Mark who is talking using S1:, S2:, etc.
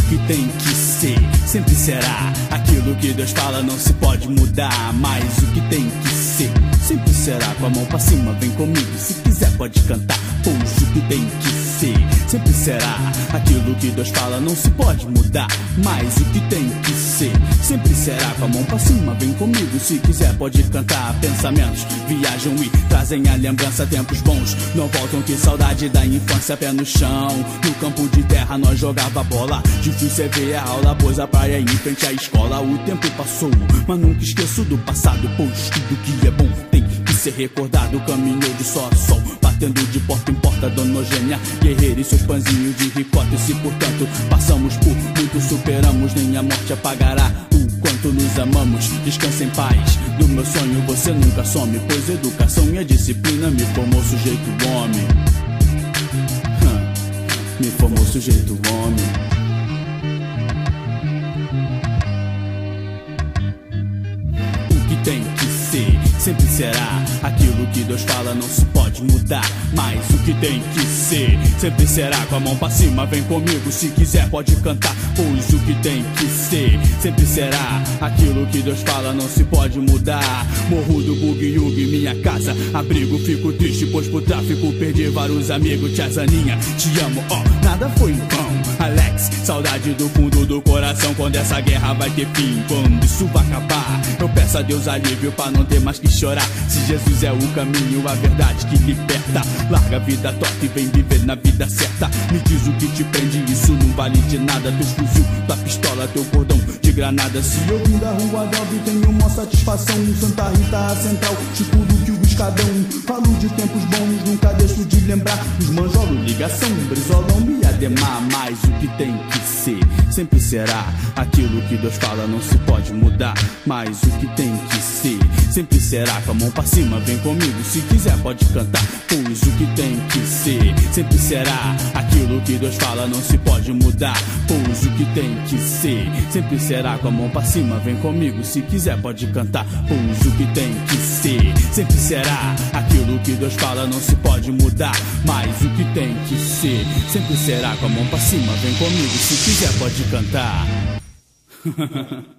S1: que tem que ser sempre será. Aquilo que Deus fala não se pode mudar, mas o que tem que ser sempre será. Com a mão pra cima, vem comigo, se quiser pode cantar, pois o que tem que ser sempre será. Aquilo que Deus fala não se pode mudar, mas o que tem que ser sempre será. Com a mão pra cima, vem comigo, se quiser pode cantar. Pensamentos viajam e trazem a lembrança, tempos bons não voltam, que saudade da infância. Pé no chão, no campo de terra nós jogava bola. Difícil é ver a aula, pois a praia em frente à escola. O tempo passou, mas nunca esqueço do passado, pois tudo que é bom tem que ser recordado. Caminhou de sol a sol, batendo de porta em porta, Dona Eugênia, guerreira e seus pãezinhos de ricota. E se portanto passamos por muito, superamos, nem a morte apagará o quanto nos amamos. Descansa em paz, do meu sonho você nunca some, pois educação e a disciplina me formou sujeito homem. Me formou sujeito homem. O que tem que ser sempre será. Aquilo que Deus fala não se pode mudar, mas o que tem que ser sempre será. Com a mão pra cima, vem comigo, se quiser pode cantar, pois o que tem que ser sempre será. Aquilo que Deus fala não se pode mudar. Morro do Bug-Yug, minha casa, abrigo. Fico triste, pois pro tráfico perdi vários amigos. Tia Zaninha, te amo, nada foi em vão. Alex, saudade do fundo do coração. Quando essa guerra vai ter fim, quando isso vai acabar, eu peço a Deus alívio pra não ter mais que chorar. Se Jesus é o caminho, a verdade que liberta, larga a vida torta e vem viver na vida certa. Me diz o que te prende, isso não vale de nada. Teus fuzil, tua pistola, teu cordão de granada. Se eu vim da rua Dalve, tenho uma satisfação. Santa Rita, a central, Chico Duque, o Escadão. Falo de tempos bons, nunca deixo de lembrar. Os manjolos, ligação, Brizolão e Ademar. Mas o que tem que ser sempre será. Aquilo que Deus fala não se pode mudar, mas o que tem que ser sempre será. Com a mão pra cima, vem comigo, se quiser pode cantar, pois o que tem que ser sempre será. Aquilo que Deus fala não se pode mudar, pois o que tem que ser sempre será. Com a mão pra cima, vem comigo, se quiser pode cantar, pois o que tem que ser sempre será. Aquilo que Deus fala não se pode mudar, mas o que tem que ser sempre será. Com a mão pra cima, vem comigo, se quiser pode cantar.